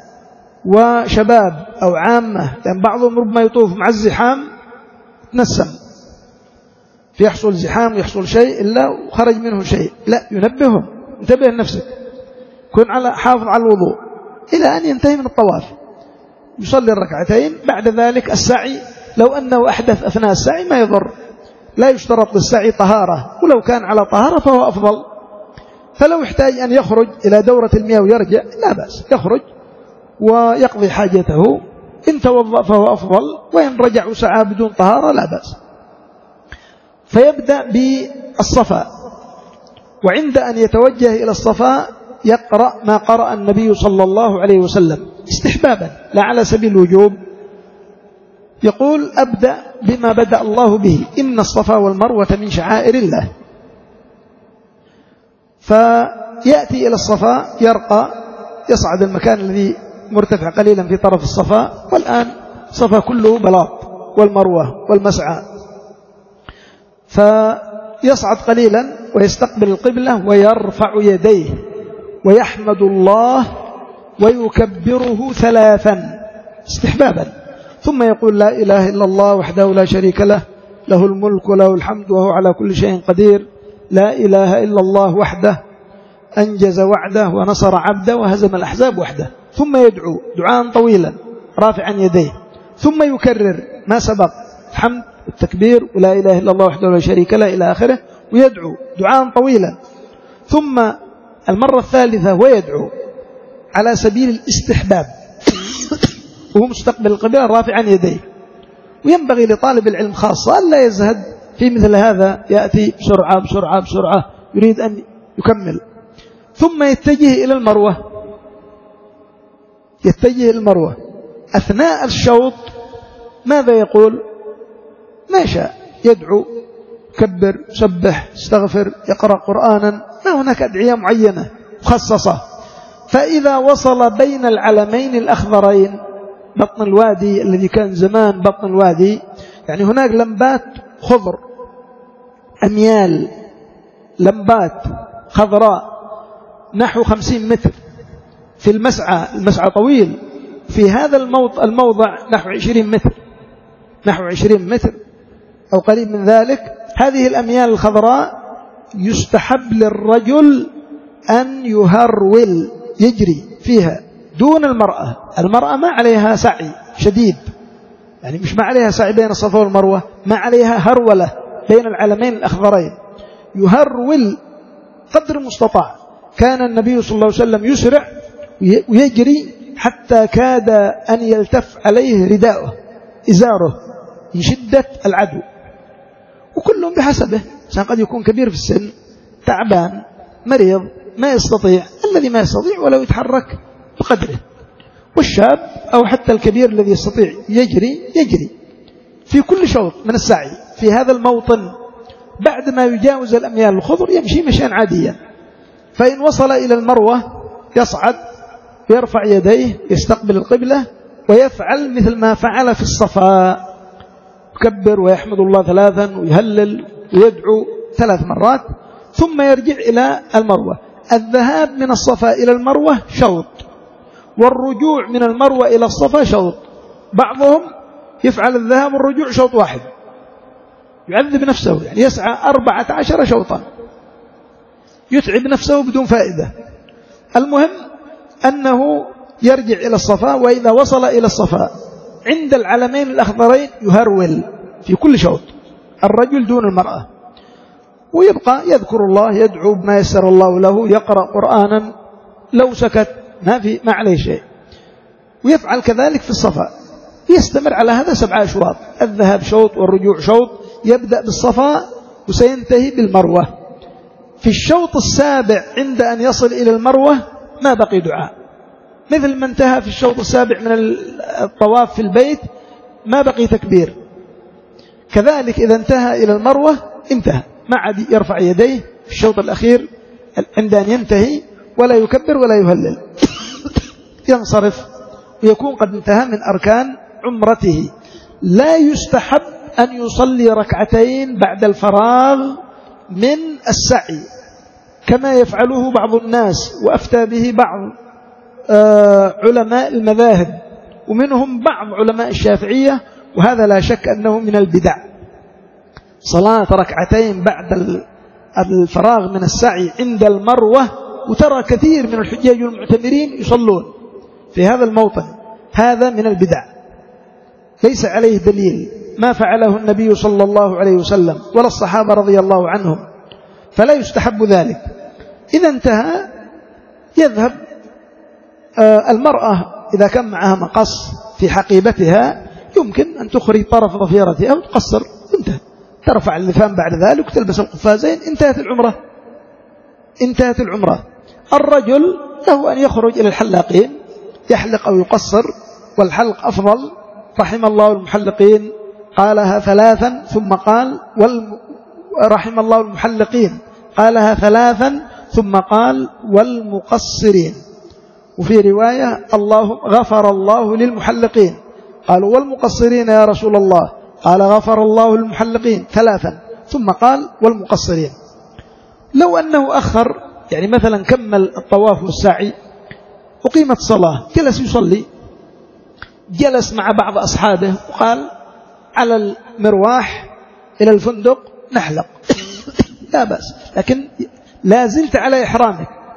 وشباب أو عامة، لأن بعضهم ربما يطوف مع الزحام تنسم، فيحصل زحام ويحصل شيء إلا وخرج منه شيء، لا، ينبههم انتبه لنفسك، كن على حافظ على الوضوء إلى أن ينتهي من الطواف، يصلي الركعتين. بعد ذلك السعي لو أنه أحدث أثناء السعي ما يضر، لا يشترط للسعي طهارة، ولو كان على طهارة فهو أفضل. فلو يحتاج أن يخرج إلى دورة المياه ويرجع لا بأس، يخرج ويقضي حاجته، إن توضأ فهو أفضل، وإن رجع وسعى بدون طهارة لا بأس. فيبدأ بالصفا، وعند أن يتوجه إلى الصفا يقرأ ما قرأ النبي صلى الله عليه وسلم استحبابا لا على سبيل الوجوب، يقول أبدأ بما بدأ الله به، إن الصفا والمروة من شعائر الله. فيأتي إلى الصفا، يرقى، يصعد المكان الذي مرتفع قليلا في طرف الصفا، والآن صفا كله بلاط والمروة والمسعى، فيصعد قليلا ويستقبل القبلة ويرفع يديه ويحمد الله ويكبره ثلاثا استحبابا، ثم يقول لا إله إلا الله وحده لا شريك له، له الملك وله الحمد وهو على كل شيء قدير، لا إله إلا الله وحده أنجز وعده ونصر عبده وهزم الأحزاب وحده. ثم يدعو دعاء طويلا رافعا يديه، ثم يكرر ما سبق الحمد والتكبير ولا إله إلا الله وحده لا شريك له إلى آخره، ويدعو دعاء طويلا. ثم المرة الثالثة ويدعو على سبيل الاستحباب وهو مستقبل القبلة رافعا يديه. وينبغي لطالب العلم خاصة ألا يزهد في مثل هذا، يأتي بسرعة بسرعة بسرعة يريد أن يكمل. ثم يتجه إلى المروة، يتجه إلى المروة أثناء الشوط. ماذا يقول؟ ما شاء، يدعو، كبر، سبح، استغفر، يقرأ قرآنا، ما هناك أدعية معينة مخصصة. فإذا وصل بين العلمين الأخضرين، بطن الوادي الذي كان زمان بطن الوادي، يعني هناك لمبات خضر، أميال لمبات خضراء نحو خمسين متر في المسعى، المسعى طويل، في هذا الموضع نحو عشرين متر، نحو عشرين متر أو قريب من ذلك. هذه الأميال الخضراء يستحب للرجل أن يهرول، يجري فيها دون المرأة. المرأة ما عليها سعي شديد، يعني مش ما عليها سعي بين الصفا والمروة، ما عليها هرولة بين العلمين الأخضرين، يهرول قدر المستطاع. كان النبي صلى الله عليه وسلم يسرع ويجري حتى كاد أن يلتف عليه رداؤه إزاره من شدة العدو. وكلهم بحسبه، قد يكون كبير في السن، تعبان، مريض، ما يستطيع، الذي ما يستطيع ولو يتحرك بقدره، والشاب أو حتى الكبير الذي يستطيع يجري يجري في كل شوط من السعي في هذا الموطن. بعد ما يجاوز الأميال الخضر يمشي مشيا عاديا. فإن وصل إلى المروة يصعد ويرفع يديه يستقبل القبلة، ويفعل مثل ما فعل في الصفا، يكبر ويحمد الله ثلاثا ويهلل ويدعو ثلاث مرات، ثم يرجع إلى المروة. الذهاب من الصفا إلى المروة شوط، والرجوع من المروة إلى الصفا شوط. بعضهم يفعل الذهاب والرجوع شوط واحد، يعذب نفسه، يعني يسعى أربعة عشر شوطا، يتعب نفسه بدون فائدة. المهم أنه يرجع إلى الصفا، وإذا وصل إلى الصفا عند العلمين الأخضرين يهرول في كل شوط، الرجل دون المرأة، ويبقى يذكر الله، يدعو بما يسر الله له، يقرأ قرآنا، لو سكت ما في ما عليه شيء. ويفعل كذلك في الصفا، يستمر على هذا سبعة أشواط، الذهاب شوط والرجوع شوط. يبدأ بالصفا وسينتهي بالمروة. في الشوط السابع عند أن يصل إلى المروة ما بقي دعاء، مثل ما انتهى في الشوط السابع من الطواف في البيت ما بقي تكبير، كذلك إذا انتهى إلى المروة انتهى، ما عاد يرفع يديه في الشوط الأخير عند أن ينتهي، ولا يكبر ولا يهلل، ينصرف ويكون قد انتهى من أركان عمرته. لا يستحب أن يصلي ركعتين بعد الفراغ من السعي كما يفعله بعض الناس، وأفتى به بعض علماء المذاهب، ومنهم بعض علماء الشافعية، وهذا لا شك أنه من البدع. صلاة ركعتين بعد الفراغ من السعي عند المروة، وترى كثير من الحجاج والمعتمرين يصلون في هذا الموطن، هذا من البدع، ليس عليه دليل، ما فعله النبي صلى الله عليه وسلم ولا الصحابة رضي الله عنهم، فلا يستحب ذلك. إذا انتهى يذهب المرأة إذا كان معها مقص في حقيبتها يمكن أن تخرج طرف ضفيرتها وتقصر، انتهى، ترفع اللفان بعد ذلك وتلبس القفازين، انتهت العمرة، انتهت العمرة. الرجل له أن يخرج إلى الحلاقين يحلق أو يقصر، والحلق أفضل. رحم الله المحلقين قالها ثلاثا ثم قال والم... رحم الله المحلقين قالها ثلاثا ثم قال والمقصرين. وفي رواية الله غفر الله للمحلقين، قالوا والمقصرين يا رسول الله، قال غفر الله للمحلقين ثلاثا ثم قال والمقصرين. لو أنه أخر، يعني مثلا كمل الطواف والسعي وقيمة صلاة، جلس يصلي، جلس مع بعض أصحابه وقال على المرواح إلى الفندق نحلق لا بأس، لكن لا زلت على إحرامك،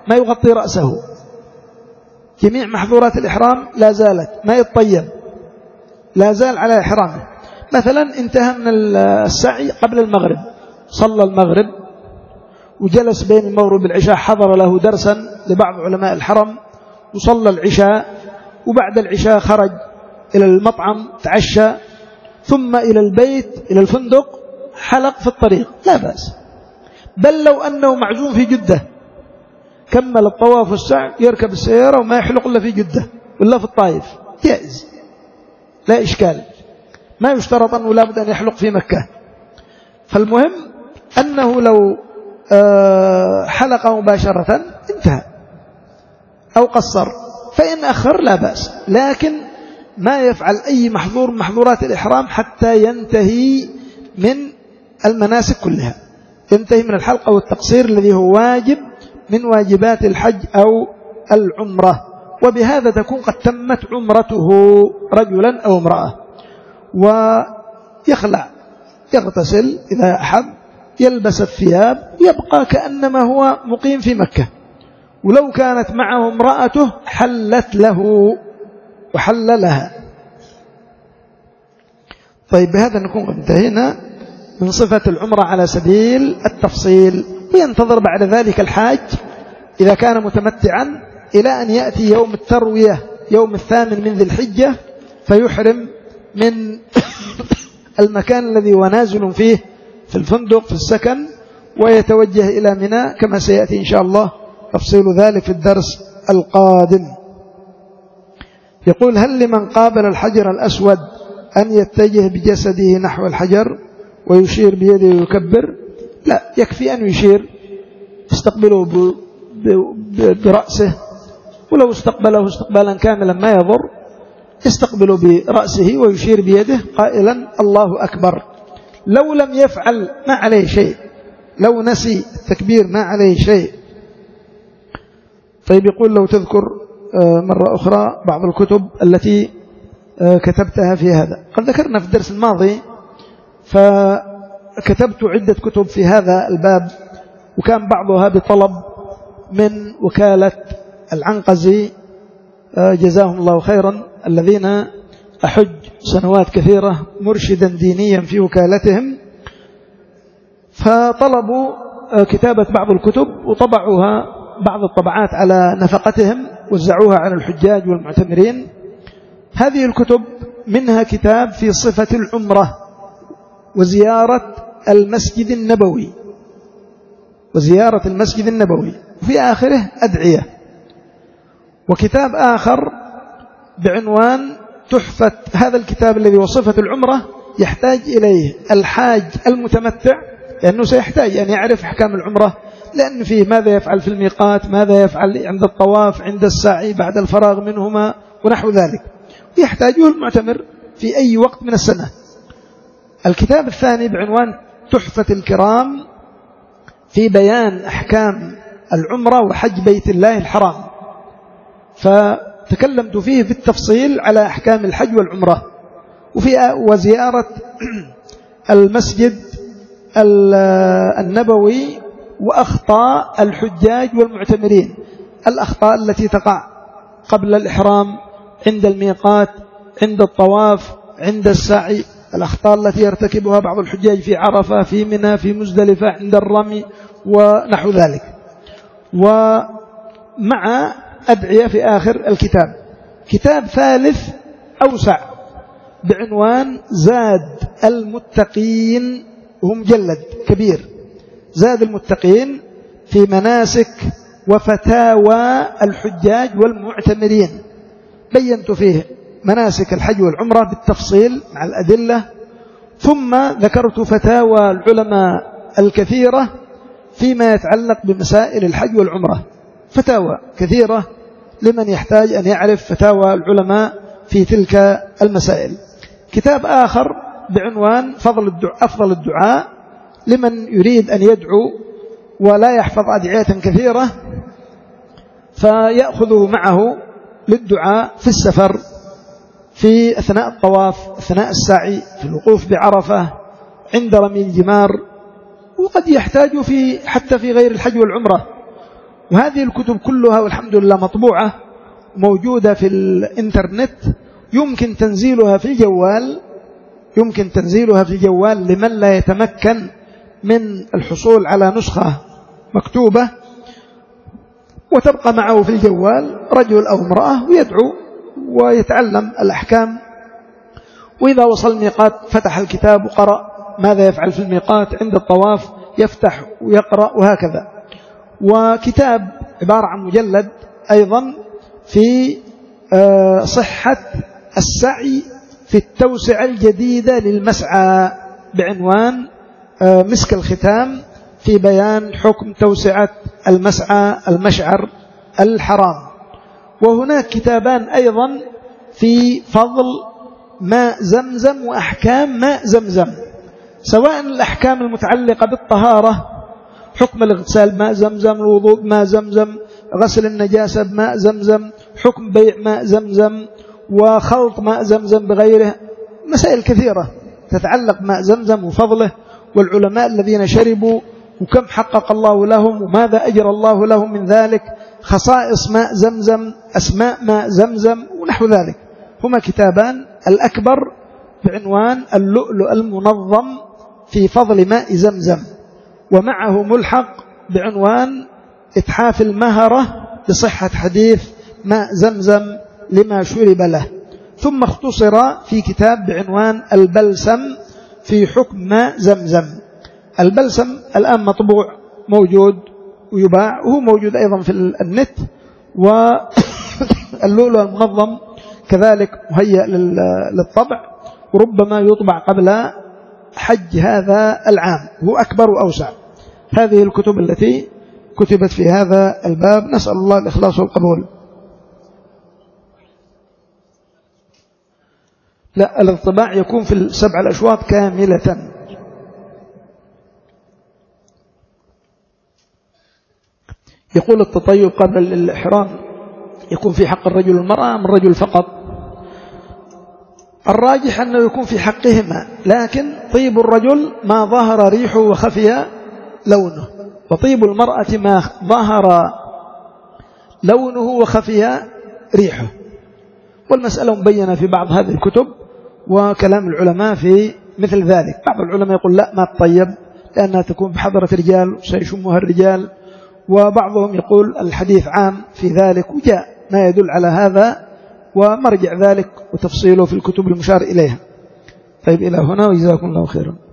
ما يغطي رأسه، جميع محظورات الإحرام لا زالت، ما يتطيب، لا زال على إحرامه. مثلا انتهى من السعي قبل المغرب، صلى المغرب وجلس بين المغرب والعشاء، حضر له درسا لبعض علماء الحرم وصلى العشاء، وبعد العشاء خرج إلى المطعم تعشى، ثم إلى البيت إلى الفندق حلق في الطريق، لا بأس. بل لو أنه معزوم في جدة كمل الطواف والسعي، يركب السيارة وما يحلق إلا في جدة ولا في الطائف، جائز لا إشكال، ما يشترط أنه لابد أن يحلق في مكة. فالمهم أنه لو حلق مباشرة انتهى أو قصر، فإن أخر لا بأس، لكن ما يفعل أي محظور محظورات الإحرام حتى ينتهي من المناسك كلها، ينتهي من الحلق أو التقصير الذي هو واجب من واجبات الحج أو العمرة، وبهذا تكون قد تمت عمرته رجلا أو امرأة. ويخلع يغتسل إذا أحب، يلبس الثياب، يبقى كأنما هو مقيم في مكة. ولو كانت معه امرأته حلت له وحل لها. طيب بهذا نكون قد انتهينا من صفة العمرة على سبيل التفصيل. وينتظر بعد ذلك الحاج إذا كان متمتعا إلى أن يأتي يوم التروية يوم الثامن من ذي الحجة، فيحرم من المكان الذي هو نازل فيه في الفندق في السكن، ويتوجه إلى منى كما سيأتي إن شاء الله تفصيل ذلك في الدرس القادم. يقول: هل لمن قابل الحجر الأسود أن يتجه بجسده نحو الحجر ويشير بيده ويكبر؟ لا، يكفي أن يشير، استقبله برأسه، ولو استقبله استقبالا كاملا ما يضر، استقبله برأسه ويشير بيده قائلا الله أكبر. لو لم يفعل ما عليه شيء، لو نسي التكبير ما عليه شيء. طيب يقول: لو تذكر مرة أخرى بعض الكتب التي كتبتها في هذا. قد ذكرنا في الدرس الماضي، فكتبت عدة كتب في هذا الباب، وكان بعضها بطلب من وكالة العنقزي جزاهم الله خيرا، الذين أحج سنوات كثيرة مرشدا دينيا في وكالتهم، فطلبوا كتابة بعض الكتب وطبعوها بعض الطبعات على نفقتهم، وزعوها على الحجاج والمعتمرين. هذه الكتب منها كتاب في صفة العمرة وزيارة المسجد النبوي، وزيارة المسجد النبوي، وفي آخره أدعية. وكتاب آخر بعنوان تحفة، هذا الكتاب الذي وصفة العمرة يحتاج إليه الحاج المتمتع، لأنه سيحتاج أن يعرف أحكام العمرة، لأن فيه ماذا يفعل في الميقات، ماذا يفعل عند الطواف، عند السعي، بعد الفراغ منهما ونحو ذلك، يحتاجه المعتمر في أي وقت من السنة. الكتاب الثاني بعنوان تحفة الكرام في بيان أحكام العمرة وحج بيت الله الحرام، فتكلمت فيه بالتفصيل على أحكام الحج والعمرة، وفي وزيارة المسجد النبوي وأخطاء الحجاج والمعتمرين، الأخطاء التي تقع قبل الإحرام، عند الميقات، عند الطواف، عند السعي، الأخطاء التي يرتكبها بعض الحجاج في عرفة، في منى، في مزدلفة، عند الرمي ونحو ذلك، ومع أدعية في آخر الكتاب. كتاب ثالث أوسع بعنوان زاد المتقين، وهو مجلد كبير، زاد المتقين في مناسك وفتاوى الحجاج والمعتمرين. بينت فيه مناسك الحج والعمرة بالتفصيل مع الأدلة، ثم ذكرت فتاوى العلماء الكثيرة فيما يتعلق بمسائل الحج والعمرة، فتاوى كثيرة لمن يحتاج أن يعرف فتاوى العلماء في تلك المسائل. كتاب آخر بعنوان فضل الدعاء أفضل الدعاء لمن يريد أن يدعو ولا يحفظ أدعية كثيرة، فيأخذه معه للدعاء في السفر، في أثناء الطواف، أثناء السعي، في الوقوف بعرفة، عند رمي الجمار، وقد يحتاج في حتى في غير الحج والعمرة. وهذه الكتب كلها والحمد لله مطبوعة موجودة في الإنترنت، يمكن تنزيلها في الجوال يمكن تنزيلها في الجوال لمن لا يتمكن من الحصول على نسخة مكتوبة، وتبقى معه في الجوال رجل أو امرأة ويدعو ويتعلم الأحكام، وإذا وصل الميقات فتح الكتاب وقرأ ماذا يفعل في الميقات، عند الطواف يفتح ويقرأ وهكذا. وكتاب عبارة عن مجلد أيضا في صحة السعي في التوسعة الجديدة للمسعى بعنوان مسك الختام في بيان حكم توسعة المسعى المشعر الحرام. وهناك كتابان أيضا في فضل ماء زمزم وأحكام ماء زمزم، سواء الأحكام المتعلقة بالطهارة، حكم الاغتسال ماء زمزم، الوضوء ماء زمزم، غسل النجاسة بماء زمزم، حكم بيع ماء زمزم، وخلط ماء زمزم بغيره، مسائل كثيرة تتعلق ماء زمزم وفضله، والعلماء الذين شربوا وكم حقق الله لهم وماذا أجر الله لهم من ذلك، خصائص ماء زمزم، أسماء ماء زمزم ونحو ذلك. هما كتابان، الأكبر بعنوان اللؤلؤ المنظم في فضل ماء زمزم، ومعه ملحق بعنوان إتحاف المهرة بصحة حديث ماء زمزم لما شرب له. ثم اختصر في كتاب بعنوان البلسم في حكم ماء زمزم. البلسم الآن مطبوع موجود ويباع، وهو موجود أيضا في النت. واللؤلؤ المنظم كذلك مهيأ للطبع، وربما يطبع قبل حج هذا العام، هو أكبر وأوسع. هذه الكتب التي كتبت في هذا الباب، نسأل الله الإخلاص والقبول. لا، الانطباع يكون في السبع الأشواط كاملة. يقول التطيب قبل الإحرام يكون في حق الرجل والمرأة أم الرجل فقط؟ الراجح أنه يكون في حقهما، لكن طيب الرجل ما ظهر ريحه وخفي لونه، وطيب المرأة ما ظهر لونه وخفي ريحه. والمسألة مبينة في بعض هذه الكتب وكلام العلماء في مثل ذلك. بعض العلماء يقول لا، ما تطيب لأنها تكون بحضرة رجال وسيشمها الرجال، وبعضهم يقول الحديث عام في ذلك، وجاء ما يدل على هذا ومرجع ذلك وتفصيله في الكتب المشار إليها. طيب إلى هنا، وجزاكم الله خيرا.